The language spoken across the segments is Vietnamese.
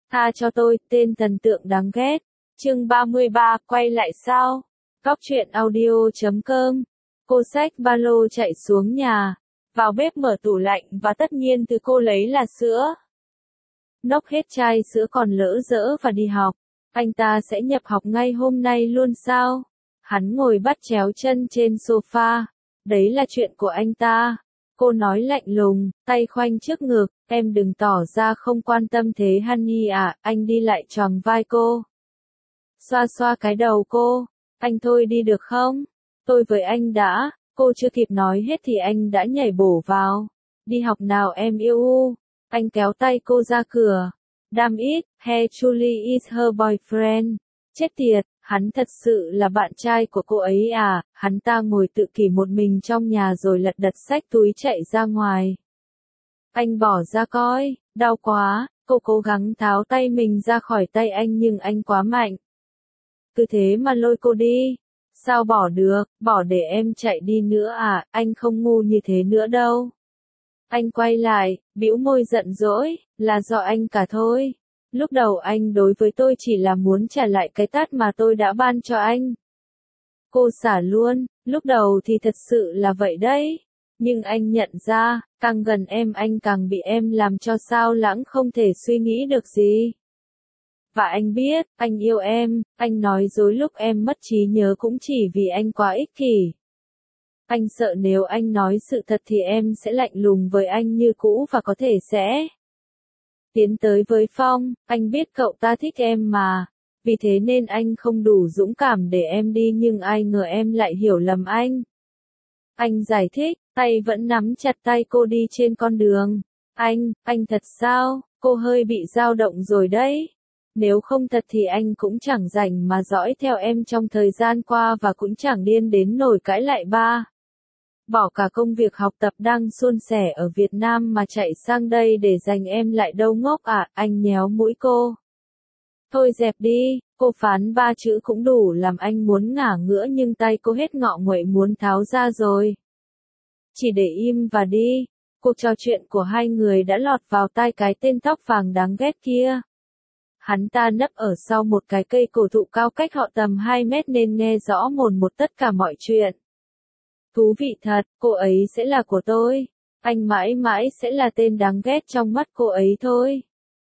Tha cho tôi, tên thần tượng đáng ghét. Chương 33, quay lại sao? Góc truyện audio.com. Cô xách ba lô chạy xuống nhà, vào bếp mở tủ lạnh và tất nhiên thứ cô lấy là sữa. Nốc hết chai sữa còn lỡ dỡ và đi học. Anh ta sẽ nhập học ngay hôm nay luôn sao? Hắn ngồi bắt chéo chân trên sofa. Đấy là chuyện của anh ta. Cô nói lạnh lùng, tay khoanh trước ngực, em đừng tỏ ra không quan tâm thế Honey à, anh đi lại choàng vai cô. Xoa xoa cái đầu cô, anh thôi đi được không? Tôi với anh đã, cô chưa kịp nói hết thì anh đã nhảy bổ vào. Đi học nào em yêu u. Anh kéo tay cô ra cửa. Damn it, hey Julie is her boyfriend. Chết tiệt, hắn thật sự là bạn trai của cô ấy à? Hắn ta ngồi tự kỷ một mình trong nhà rồi lật đật xách túi chạy ra ngoài. Anh bỏ ra coi, đau quá, cô cố gắng tháo tay mình ra khỏi tay anh nhưng anh quá mạnh. Cứ thế mà lôi cô đi. Sao bỏ được, bỏ để em chạy đi nữa à, anh không ngu như thế nữa đâu. Anh quay lại, bĩu môi giận dỗi, là do anh cả thôi. Lúc đầu anh đối với tôi chỉ là muốn trả lại cái tát mà tôi đã ban cho anh. Cô xả luôn, lúc đầu thì thật sự là vậy đấy. Nhưng anh nhận ra, càng gần em anh càng bị em làm cho sao lãng không thể suy nghĩ được gì. Và anh biết, anh yêu em, anh nói dối lúc em mất trí nhớ cũng chỉ vì anh quá ích kỷ. Anh sợ nếu anh nói sự thật thì em sẽ lạnh lùng với anh như cũ và có thể sẽ tiến tới với Phong, anh biết cậu ta thích em mà. Vì thế nên anh không đủ dũng cảm để em đi nhưng ai ngờ em lại hiểu lầm anh. Anh giải thích, tay vẫn nắm chặt tay cô đi trên con đường. Anh thật sao? Cô hơi bị dao động rồi đấy. Nếu không thật thì anh cũng chẳng rảnh mà dõi theo em trong thời gian qua và cũng chẳng điên đến nổi cãi lại ba. Bỏ cả công việc học tập đang suôn sẻ ở Việt Nam mà chạy sang đây để giành em lại đâu ngốc à, anh nhéo mũi cô. Thôi dẹp đi, cô phán 3 chữ cũng đủ làm anh muốn ngả ngửa nhưng tay cô hết ngọ nguậy muốn tháo ra rồi. Chỉ để im và đi, cuộc trò chuyện của hai người đã lọt vào tai cái tên tóc vàng đáng ghét kia. Hắn ta nấp ở sau một cái cây cổ thụ cao cách họ tầm 2 mét nên nghe rõ mồn một tất cả mọi chuyện. Thú vị thật, cô ấy sẽ là của tôi. Anh mãi mãi sẽ là tên đáng ghét trong mắt cô ấy thôi.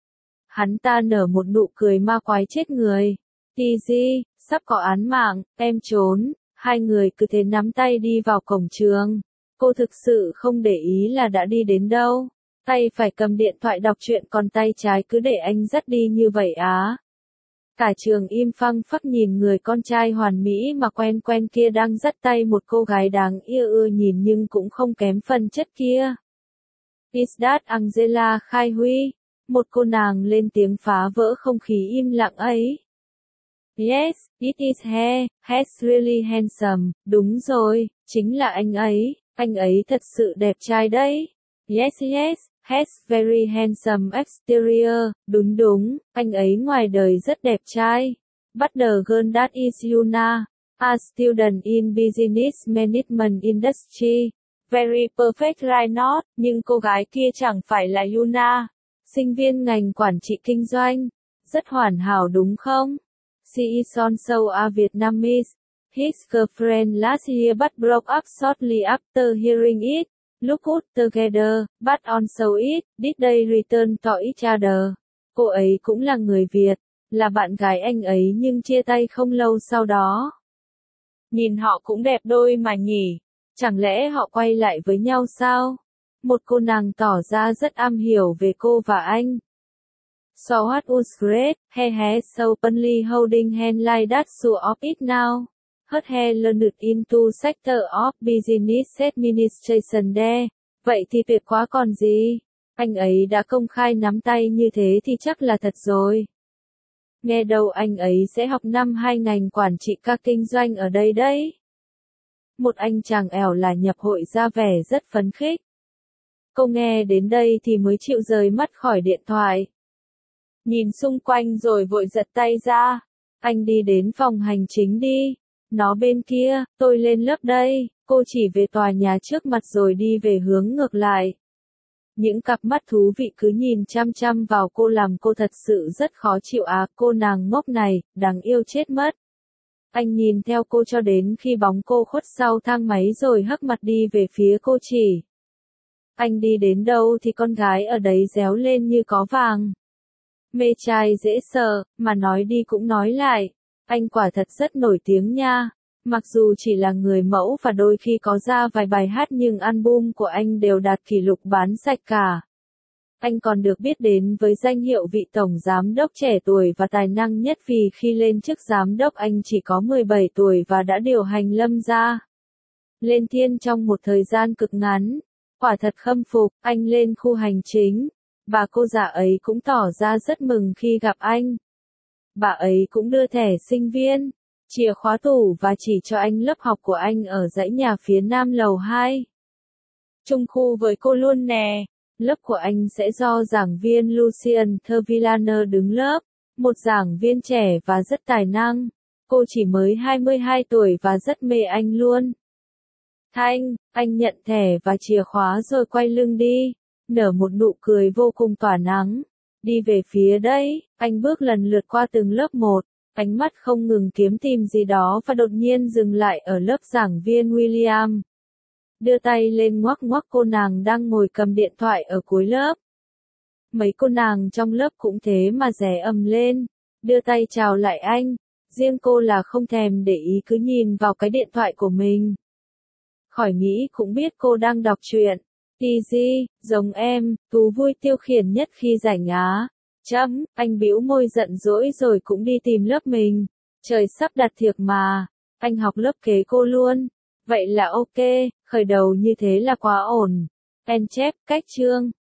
Hắn ta nở một nụ cười ma quái chết người. Easy, sắp có án mạng, em trốn. Hai người cứ thế nắm tay đi vào cổng trường. Cô thực sự không để ý là đã đi đến đâu. Tay phải cầm điện thoại đọc truyện còn tay trái cứ để anh dắt đi như vậy á. Cả trường im phăng phắc nhìn người con trai hoàn mỹ mà quen quen kia đang dắt tay một cô gái đáng yêu ưa nhìn nhưng cũng không kém phần chất kia. Is that Angela Khai Huy? Một cô nàng lên tiếng phá vỡ không khí im lặng ấy. Yes, it is he, he's really handsome, đúng rồi, chính là anh ấy thật sự đẹp trai đấy. Yes, he's very handsome exterior, đúng, anh ấy ngoài đời rất đẹp trai. But the girl that is Yuna, a student in business management industry, very perfect right not, nhưng cô gái kia chẳng phải là Yuna, sinh viên ngành quản trị kinh doanh, rất hoàn hảo đúng không? She is also a Vietnamese. His girlfriend last year but broke up shortly after hearing it. Look good together, but also it, did they return to each other? Cô ấy cũng là người Việt, là bạn gái anh ấy nhưng chia tay không lâu sau đó. Nhìn họ cũng đẹp đôi mà nhỉ, chẳng lẽ họ quay lại với nhau sao? Một cô nàng tỏ ra rất am hiểu về cô và anh. So what was great, he so openly holding hand like that so of it now. Her hair learned into sector of business administration there. Vậy thì tuyệt quá còn gì. Anh ấy đã công khai nắm tay như thế thì chắc là thật rồi. Nghe đâu anh ấy sẽ học năm 2 ngành quản trị các kinh doanh ở đây đấy. Một anh chàng ẻo là nhập hội ra vẻ rất phấn khích. Cô nghe đến đây thì mới chịu rời mắt khỏi điện thoại. Nhìn xung quanh rồi vội giật tay ra. Anh đi đến phòng hành chính đi. Nó bên kia, tôi lên lớp đây. Cô chỉ về tòa nhà trước mặt rồi đi về hướng ngược lại. Những cặp mắt thú vị cứ nhìn chăm chăm vào cô làm cô thật sự rất khó chịu cô nàng ngốc này, đáng yêu chết mất. Anh nhìn theo cô cho đến khi bóng cô khuất sau thang máy rồi hất mặt đi về phía cô chỉ. Anh đi đến đâu thì con gái ở đấy réo lên như có vàng. Mê trai dễ sợ, mà nói đi cũng nói lại. Anh quả thật rất nổi tiếng nha. Mặc dù chỉ là người mẫu và đôi khi có ra vài bài hát nhưng album của anh đều đạt kỷ lục bán sạch cả. Anh còn được biết đến với danh hiệu vị tổng giám đốc trẻ tuổi và tài năng nhất vì khi lên chức giám đốc anh chỉ có 17 tuổi và đã điều hành Lâm gia lên thiên trong một thời gian cực ngắn. Quả thật khâm phục, anh lên khu hành chính. Bà cô già ấy cũng tỏ ra rất mừng khi gặp anh. Bà ấy cũng đưa thẻ sinh viên, chìa khóa tủ và chỉ cho anh lớp học của anh ở dãy nhà phía nam lầu 2. Chung khu với cô luôn nè. Lớp của anh sẽ do giảng viên Lucien Thevillane đứng lớp, một giảng viên trẻ và rất tài năng. Cô chỉ mới 22 tuổi và rất mê anh luôn. Thanh, anh nhận thẻ và chìa khóa rồi quay lưng đi, nở một nụ cười vô cùng tỏa nắng. Đi về phía đấy, anh bước lần lượt qua từng lớp một, ánh mắt không ngừng kiếm tìm gì đó và đột nhiên dừng lại ở lớp giảng viên William. Đưa tay lên ngoắc ngoắc cô nàng đang ngồi cầm điện thoại ở cuối lớp. Mấy cô nàng trong lớp cũng thế mà ré ầm lên, đưa tay chào lại anh, riêng cô là không thèm để ý cứ nhìn vào cái điện thoại của mình. Khỏi nghĩ cũng biết cô đang đọc truyện. Easy, giống em, thú vui tiêu khiển nhất khi rảnh anh bĩu môi giận dỗi rồi cũng đi tìm lớp mình. Trời sắp đặt thiệt mà, anh học lớp kế cô luôn. Vậy là ok, khởi đầu như thế là quá ổn. En chép, cách chương.